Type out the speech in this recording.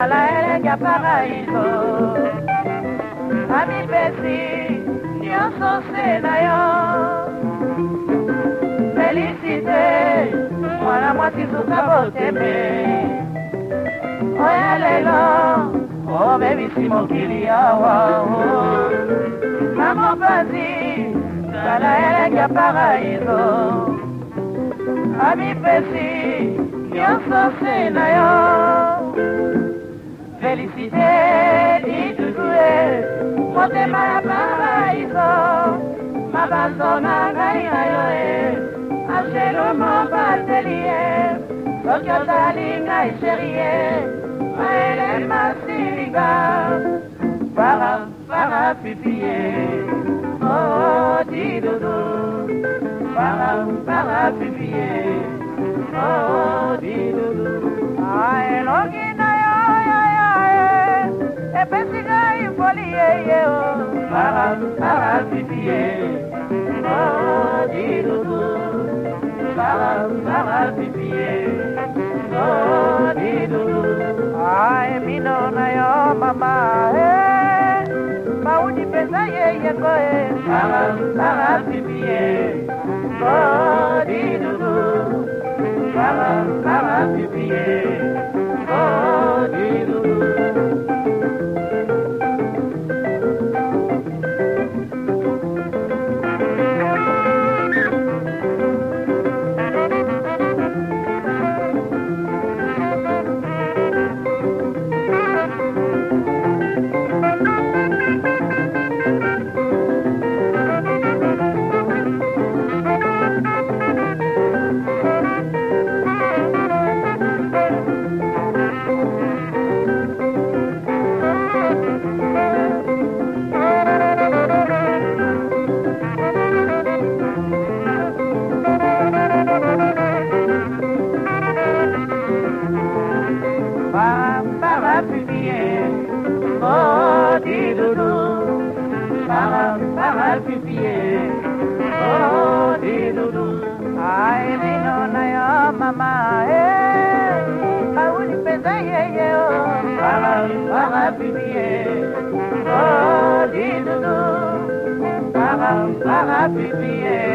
La ya paraíso Ami pesi Nyonso senayo Felicité Mwana mwasi suka boteme Oya lelo O bebisi mokili awa Mamo pasi Kala ya paraíso Ami pesi Nyonso senayo Félicité, dit doué, motema ya paraíso, mabazona ngai ayoe, achelo mo batelier, sokyo tali ngai cherie, maele masilinga, para pipie, oh dit doudou, para pipie, oh dit doudou, ay logina Epesiga infoliye para pipie oh didudu para pipie oh didudu ay mino na yo mama mauni pesa ye ko para pipie oh didudu para pipie oh didudu Para pipie, oh didoudou, para pipie, oh didoudou. Ay mino na yo mama, auli pesa ye oh, para pipie, oh didoudou, para pipie.